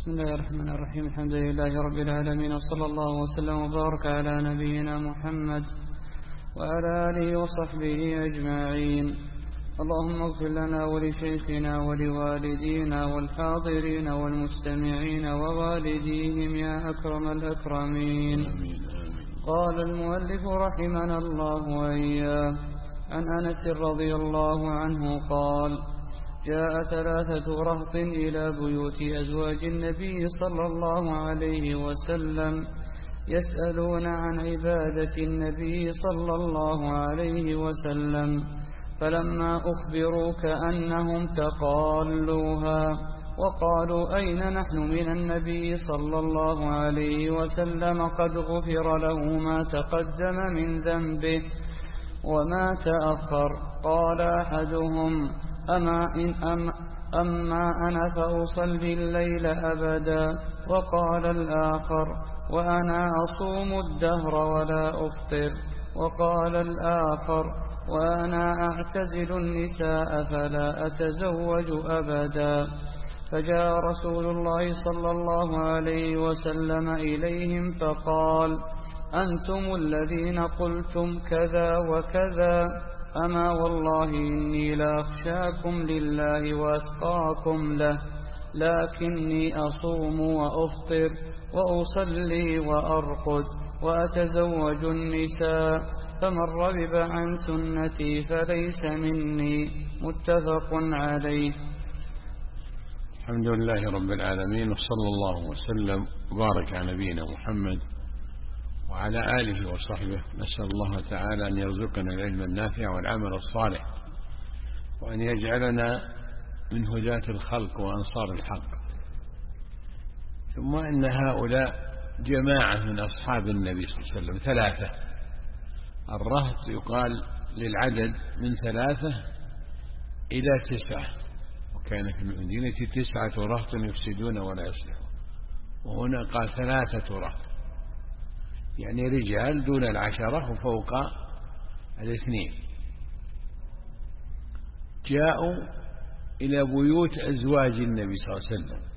بسم الله الرحمن الرحيم. الحمد لله رب العالمين، وصلى الله وسلم وبارك على نبينا محمد وعلى آله وصحبه أجمعين. اللهم اغفر لنا ولشيخنا ولوالدينا والحاضرين والمستمعين ووالديهم يا أكرم الأكرمين. قال المؤلف رحمنا الله وإياه عن أنس رضي الله عنه قال: جاء 3 رهط إلى بيوت أزواج النبي صلى الله عليه وسلم يسألون عن عبادة النبي صلى الله عليه وسلم، فلما أخبروا كأنهم تقالوها وقالوا: أين نحن من النبي صلى الله عليه وسلم قد غفر له ما تقدم من ذنبه وما تأخر. قال أحدهم: أما أنا فأصلي الليل أبدا. وقال الآخر: وأنا أصوم الدهر ولا أفطر. وقال الآخر: وأنا أعتزل النساء فلا أتزوج أبدا. فجاء رسول الله صلى الله عليه وسلم إليهم فقال: أنتم الذين قلتم كذا وكذا، أما والله إني لأخشاكم لله وأتقاكم له، لكني أصوم وأفطر وأصلي وأرقد وأتزوج النساء، فمن رغب عن سنتي فليس مني. متفق عليه. الحمد لله رب العالمين، وصلى الله وسلم وبارك على نبينا محمد وعلى آله وصحبه. نسأل الله تعالى أن يرزقنا العلم النافع والعمل الصالح، وأن يجعلنا من هداة الخلق وأنصار الحق. ثم إن هؤلاء جماعة من أصحاب النبي صلى الله عليه وسلم 3. الرهط يقال للعدد من 3 إلى 9، وكان في المدينة 9 رهط يفسدون ولا يصلحون، وهنا قال 3 رهط، يعني رجال دون 10 وفوق 2. جاءوا إلى بيوت أزواج النبي صلى الله عليه وسلم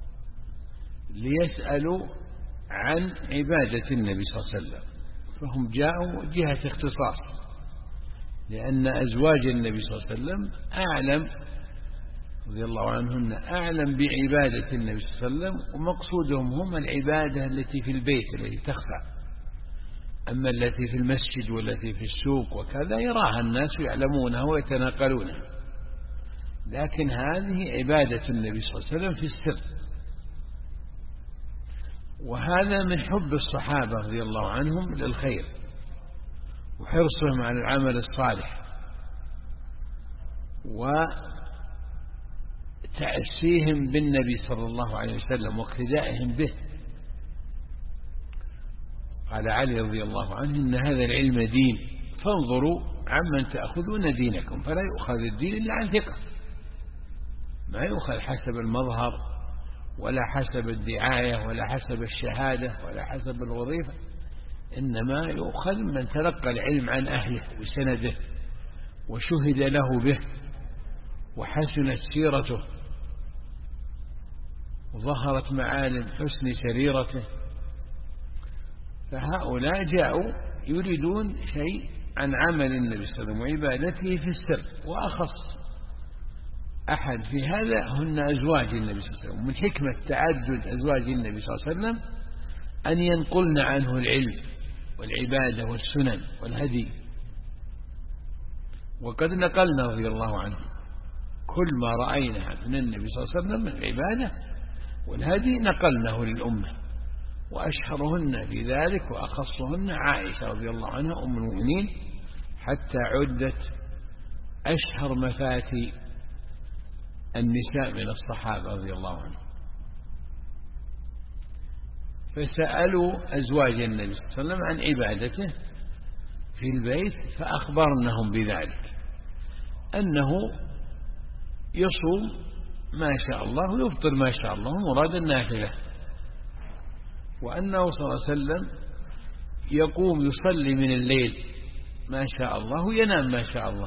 ليسألوا عن عبادة النبي صلى الله عليه وسلم، فهم جاءوا جهة اختصاص، لأن أزواج النبي صلى الله عليه وسلم أعلم رضي الله عنهن أعلم بعبادة النبي صلى الله عليه وسلم، ومقصودهم هم العبادة التي في البيت التي تخفى، أما التي في المسجد والتي في السوق وكذا يراها الناس يعلمونها ويتناقلونها، لكن هذه عبادة النبي صلى الله عليه وسلم في السر. وهذا من حب الصحابة رضي الله عنهم للخير وحرصهم على العمل الصالح وتأسيهم بالنبي صلى الله عليه وسلم واقتدائهم به. قال علي رضي الله عنه: إن هذا العلم دين، فانظروا عمن تأخذون دينكم، فلا يؤخذ الدين إلا عن ثقة، ما يؤخذ حسب المظهر ولا حسب الدعاية ولا حسب الشهادة ولا حسب الوظيفة، إنما يؤخذ من تلقى العلم عن أهله وسنده وشهد له به وحسنت سيرته وظهرت معالم حسن سريرته. فهؤلاء جاءوا يريدون شيء عن عمل النبي صلى الله عليه وسلم وعبادته في السر، وأخص أحد في هذا هن أزواج النبي صلى الله عليه وسلم. من حكمة تعدد أزواج النبي صلى الله عليه وسلم أن ينقلن عنه العلم والعبادة والسنن والهدي، وقد نقلنا رضي الله عنه كل ما رأينا من النبي صلى الله عليه وسلم من العبادة والهدي نقلناه للأمة، وأشهرهن في ذلك وأخصهن عائشة رضي الله عنها أم المؤمنين، حتى عدت أشهر مفاتي النساء من الصحابة رضي الله عنهم. فسألوا أزواج النبي صلى الله عليه وسلم عن عبادته في البيت، فأخبرنهم بذلك، أنه يصوم ما شاء الله ويفطر ما شاء الله مراد النافلة، وأنه صلى الله عليه وسلم يقوم يصلي من الليل ما شاء الله وينام ما شاء الله.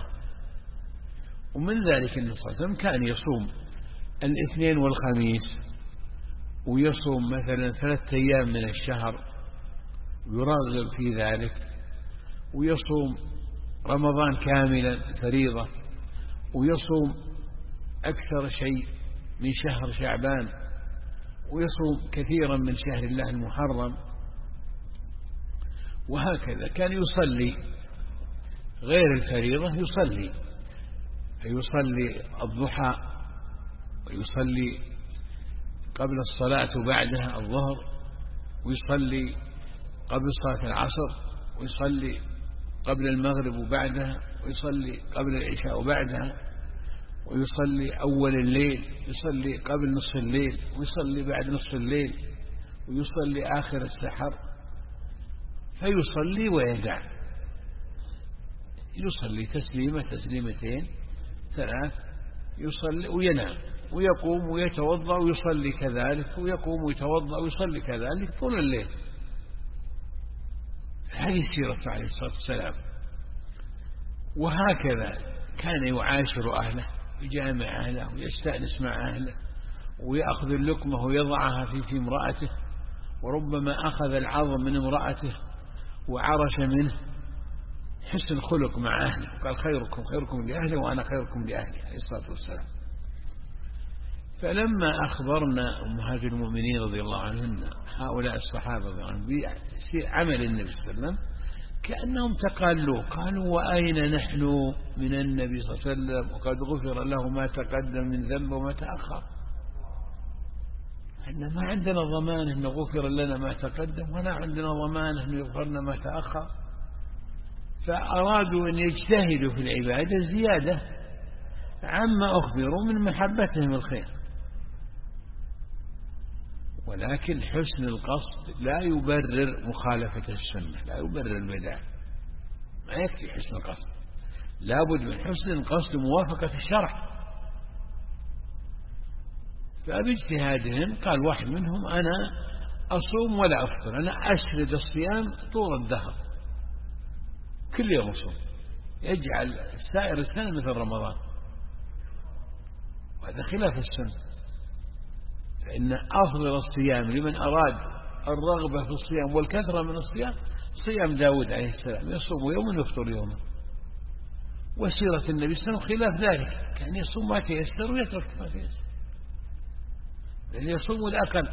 ومن ذلك النبي صلى الله عليه وسلم كان يصوم الاثنين والخميس ويصوم مثلا 3 أيام من الشهر ويرغب في ذلك، ويصوم رمضان كاملا فريضة، ويصوم أكثر شيء من شهر شعبان، ويصوم كثيرا من شهر الله المحرم، وهكذا. كان يصلي غير الفريضة، يصلي الضحى، ويصلي قبل الصلاة وبعدها الظهر، ويصلي قبل صلاة العصر، ويصلي قبل المغرب وبعدها، ويصلي قبل العشاء وبعدها، ويصلي أول الليل، يصلي قبل نصف الليل، ويصلي بعد نصف الليل، ويصلي آخر السحر. فيصلي ويدع، يصلي تسليمة 2 3، يصلي وينام، ويقوم ويتوضأ ويصلي كذلك، ويقوم ويتوضأ ويصلي كذلك طول الليل. هذه سيرة عليه الصلاة والسلام. وهكذا كان يعاشر أهله، يجامع أهله ويستأنس مع أهله، ويأخذ اللقمة ويضعها في امرأته، وربما أخذ العظم من امرأته وعرش منه. حسن خلق مع أهله، قال خيركم لأهله وأنا خيركم لأهلي عليه الصلاة والسلام. فلما أخبرنا أمهات المؤمنين رضي الله عنهن هؤلاء الصحابة رضي الله عنهم بعمل النبي صلى الله عليه وسلم، كأنهم تقالوا، قالوا وأين نحن من النبي صلى الله عليه وسلم وقد غفر له ما تقدم من ذنبه وما تأخر. إحنا ما عندنا ضمان أنه غفر لنا ما تقدم، ولا عندنا ضمان أنه يغفر لنا ما تأخر. فأرادوا أن يجتهدوا في العبادة زيادة عما أخبروا من محبتهم الخير. ولكن حسن القصد لا يبرر مخالفة السنة، لا يبرر البدع، ما يكفي حسن القصد، لا بد من حسن القصد موافقة الشرع. فباجتهادهم قال واحد منهم أنا أصوم ولا أفطر، أنا أسرد الصيام طول الدهر، كل يوم أصوم، يجعل سائر السنة مثل رمضان، وهذا خلاف السنة. فإن أفضل الصيام لمن أراد الرغبة في الصيام والكثرة من الصيام صيام داود عليه السلام، يصوم يوما ويفطر يوما. وسيرة النبي صلى الله عليه وسلم خلاف ذلك، كان يصوم ما تيسر ويترك ما تيسر، بل يصوم الأقل.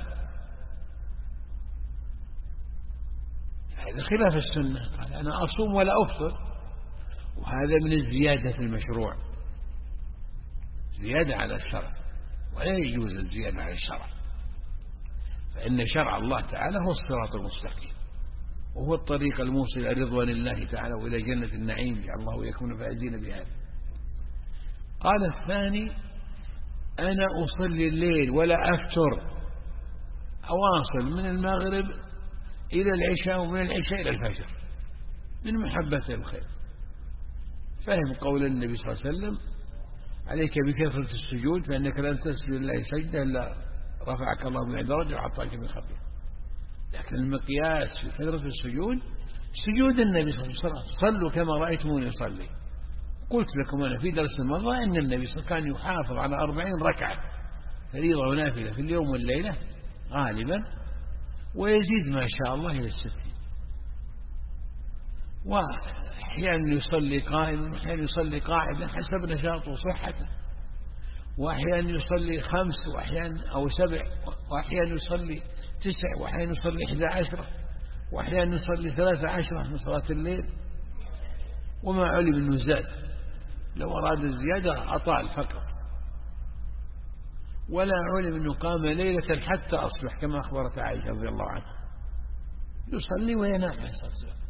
هذا خلاف السنة، قال أنا أصوم ولا أفطر، وهذا من الزيادة في المشروع، زيادة على الشرع، ولا يجوز الزيادة على الشرع، فإن شرع الله تعالى هو الصراط المستقيم، وهو الطريق الموصل إلى رضوان الله تعالى وإلى جنة النعيم، جعل الله ويكون فائزين بهذا. قال الثاني أنا أصلي الليل ولا أفتر، أواصل من المغرب إلى العشاء ومن العشاء إلى الفجر من محبة الخير. فهم قول النبي صلى الله عليه وسلم عليك بكثرة السجود فإنك لن تسجد لله سجدة إلا رفعك الله من درجة وعطاك من خطيئة. لكن المقياس في كثرة السجود سجود النبي صلى الله عليه وسلم، صلوا كما رأيتموني يصلي. قلت لكم أنا في درس المرة إن النبي صلى الله عليه وسلم كان يحافظ على 40 ركعة فريضة ونافلة في اليوم والليلة غالبا، ويزيد ما شاء الله إلى 60. وأحيانا يصلي قائما، وأحيانا يصلي قاعدا حسب نشاطه وصحته، وأحيانا يصلي 5 وأحيانا أو 7، وأحيانا يصلي 9، وأحيانا يصلي 11، وأحيانا يصلي 13 من صلاة الليل. وما علم أنه زاد، لو أراد الزيادة أطال فقط، ولا علم أنه قام ليلة حتى أصبح كما أخبرت عائشة رضي الله عنها، يصلي وينام عليه الصلاة والسلام.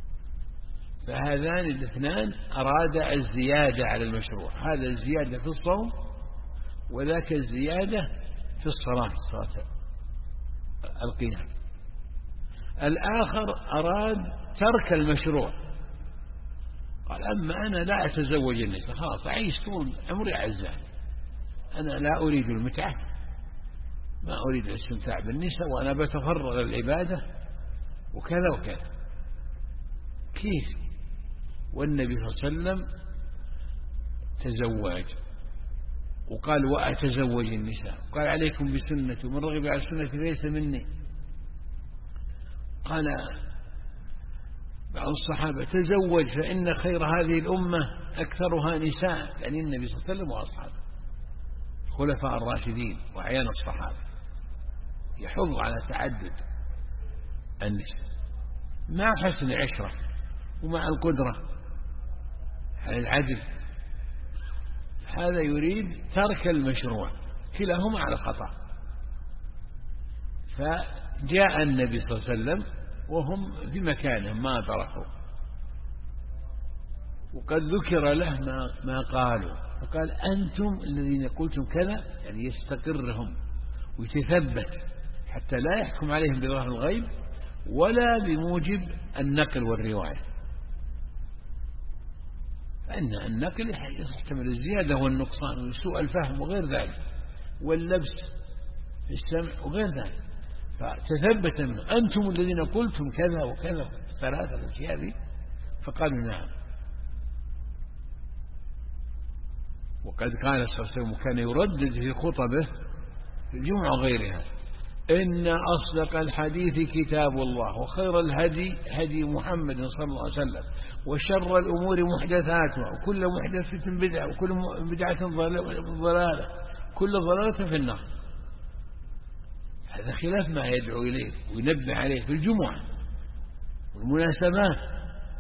فهذان الاثنان أراد الزيادة على المشروع، هذا الزيادة في الصوم وذاك الزيادة في الصلاة، صلاة القيام. الآخر أراد ترك المشروع، قال أما أنا لا أتزوج النساء، خلاص أعيش طول عمري عزان، أنا لا أريد المتعة، ما أريد الاستمتاع بالنساء، وأنا بتفرغ العبادة وكذا وكذا. كيف والنبي صلى الله عليه وسلم تزوج وقال وأتزوج النساء، قال عليكم بسنة ومن رغب عن سنة ليس مني. قال بعض الصحابة تزوج فإن خير هذه الأمة أكثرها نساء، يعني النبي صلى الله عليه وسلم وأصحابه الخلفاء الراشدين وأعيان الصحابة، يحض على تعدد النساء مع حسن العشرة ومع القدرة على العدل. هذا يريد ترك المشروع، كلاهما على خطأ. فجاء النبي صلى الله عليه وسلم وهم في مكانهم ما تركوا، وقد ذكر له ما قالوا، فقال أنتم الذين قلتم كذا، يعني يستقرهم ويتثبت حتى لا يحكم عليهم بظاهر الغيب ولا بموجب النقل والرواية، فإن النقل يحتمل الزيادة والنقصان وسوء الفهم وغير ذلك واللبس في السمع وغير ذلك. فتثبت منه أنتم الذين قلتم كذا وكذا ثلاثة الأشياء ذي، فقالوا نعم. وقد قال صلى الله عليه وسلم وكان يردد في خطبه في الجمعة وغيرها إن أصدق الحديث كتاب الله وخير الهدي هدي محمد صلى الله عليه وسلم وشر الأمور محدثاتها وكل محدثة بدعة وكل بدعة ضلالة كل ضلالة في النار. هذا خلاف ما يدعو إليه وينبه عليه في الجمعة والمناسبات.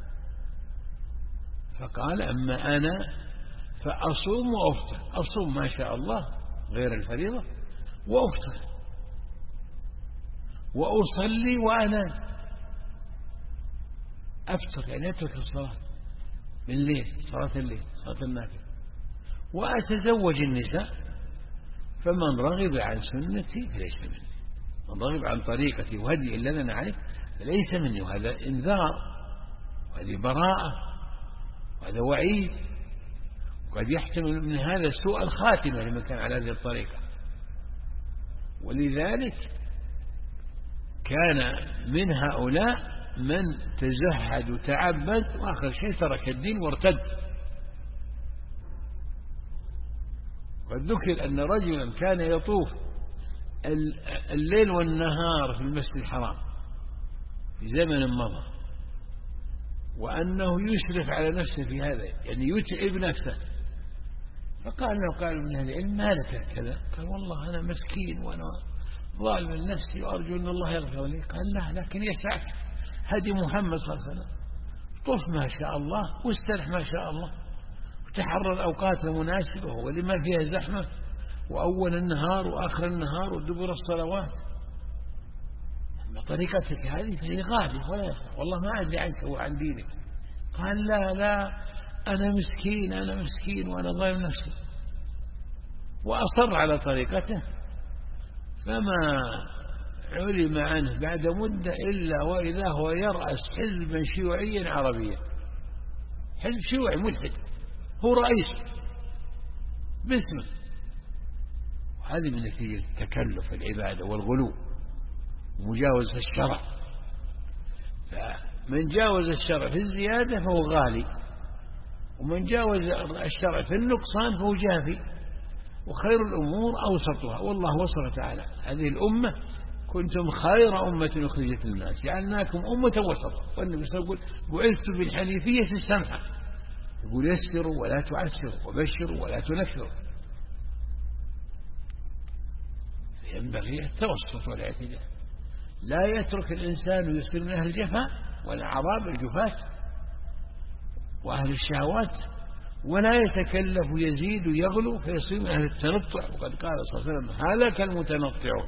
فقال أما أنا فأصوم وأفطر، أصوم ما شاء الله غير الفريضة، وأفطر وأصلي وأنام. أفطر يعني أترك الصلاة من الليل، صلاة الليل صلاة النافلة، وأتزوج النساء، فمن رغب عن سنتي فليس مني، من رغب عن طريقتي وهدي الذي أنا عليه فليس مني. وهذا إنذار وهذه براءة وهذا وعيد، وقد يحتمل من هذا سوء الخاتمة لمن كان على هذه الطريقة. ولذلك كان من هؤلاء من تزهد وتعبد وآخر شيء ترك الدين وارتد. قد ذكر أن رجلا كان يطوف الليل والنهار في المسجد الحرام في زمن مضى، وأنه يسرف على نفسه في هذا، يعني يتعب نفسه. فقال من أهل العلم ما لك كذا؟ قال والله أنا مسكين وأنا ظالم نفسي وأرجو أن الله يغفر لي. قال لا، لكن يسعك هدي محمد صلى الله عليه وسلم، طف ما شاء الله واسترح ما شاء الله، وتحرى الأوقات المناسبة ولما فيها زحمة، وأول النهار وآخر النهار ودبر الصلوات. أما طريقتك هذه فهي غالية ولا يصح، والله ما أدري عنك وعن دينك. قال لا أنا مسكين وأنا ظالم نفسي، وأصر على طريقته. فما علم عنه بعد مدة إلا وإذا هو يرأس حزبا شيوعيا عربيا، حزب شيوعي ملحد هو رئيس باسمه. وهذه من نتيجة تكلف العبادة والغلو ومجاوزة الشرع. فمن جاوز الشرع في الزيادة فهو غالي، ومن جاوز الشرع في النقصان فهو جافي. وخير الأمور أوسطها، والله وصف تعالى هذه الأمة كنتم خير أمة أخرجت للناس جعلناكم أمة وسطا. والنبي صلى الله عليه وسلم يقول بعثت بالحنيفية السمحة، يقول يسروا ولا تعسروا وبشروا ولا تنفروا. فينبغي التوسط والاعتدال، لا يترك الإنسان يصير من أهل الجفاء والأعراب الجفاة وأهل الشهوات، ولا يتكلف يزيد ويغلو فيصير من أهل التنطع. وقد قال صلى الله عليه وسلم هلك المتنطعون.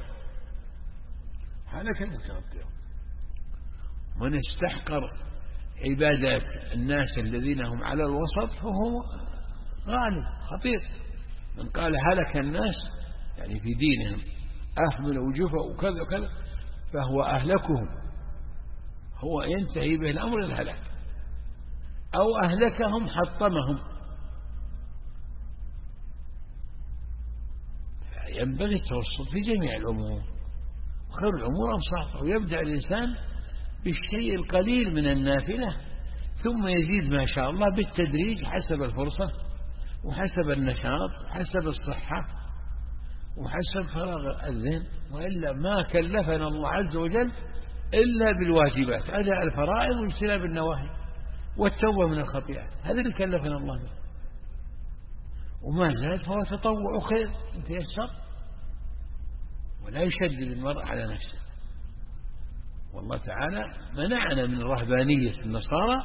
من استحقر عبادات الناس الذين هم على الوسط فهو غالب خطير. من قال هلك الناس يعني في دينهم أهمل وجفا وكذا وكذا فهو أهلكهم، هو ينتهي به الأمر الهلاك، أو أهلكهم حطمهم. ينبغي التوسط في جميع الأمور، وخير الأمور أوسطها. ويبدأ الإنسان بالشيء القليل من النافلة ثم يزيد ما شاء الله بالتدريج حسب الفرصة وحسب النشاط وحسب الصحة وحسب فراغ الذهن، وإلا ما كلفنا الله عز وجل إلا بالواجبات، أداء الفرائض واجتناب النواهي والتوبة من الخطيئات، هذا اللي كلفنا الله به. وما زاد فهو تطوع خير يتيسر، ولا يشدد المرء على نفسه. والله تعالى منعنا من رهبانية النصارى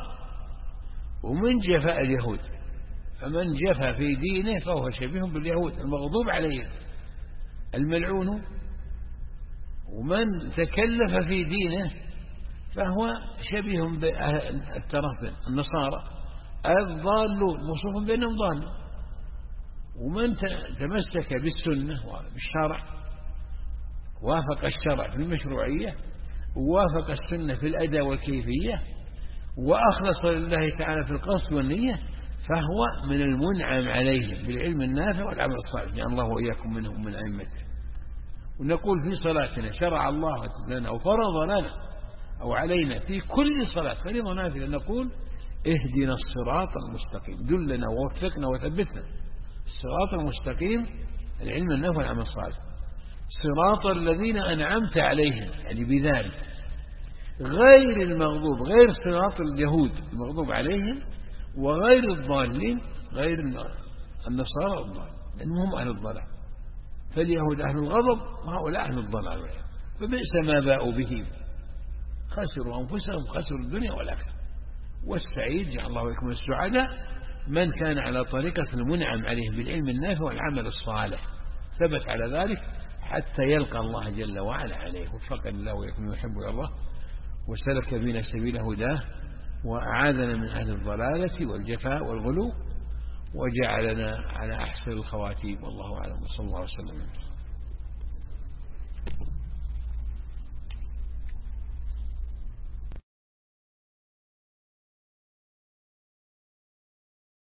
ومن جفاء اليهود، فمن جفا في دينه فهو شبيه باليهود المغضوب عليهم الملعون، ومن تكلف في دينه فهو شبيه بالترف النصارى الضالون موصوف بأنهم ضالون. ومن تمسك بالسنة وبالشرع وافق الشرع في المشروعية ووافق السنة في الأداء والكيفية وأخلص لله تعالى في القصد والنية، فهو من المنعم عليهم بالعلم النافع والعمل الصالح، يعني الله وإياكم منهم من أئمته. ونقول في صلاتنا شرع الله لنا أو فرض لنا أو علينا في كل صلاة فريضة نافلة نقول اهدنا الصراط المستقيم، دلنا ووفقنا وثبتنا الصراط المستقيم، العلم النافع والعمل الصالح، صراط الذين أنعمت عليهم، يعني بذلك غير المغضوب، غير صراط اليهود المغضوب عليهم وغير الضالين، غير النصارى الضالين، لأنهم أهل الضلال. فاليهود أهل الغضب وهؤلاء أهل الضلال، فبئس ما باءوا به، خسروا أنفسهم، خسروا الدنيا والآخرة. والسعيد جعل الله ويكون السعداء من كان على طريقة المنعم عليه بالعلم النافع والعمل الصالح، ثبت على ذلك حتى يلقى الله جل وعلا عليه. وفقنا الله ويكون يحب الله، وسلك بنا سبيل هداه، وأعاذنا من أهل الضلالة والجفاء والغلو، وجعلنا على أحسن الخواتيم. والله أعلم، وصلى الله وسلم.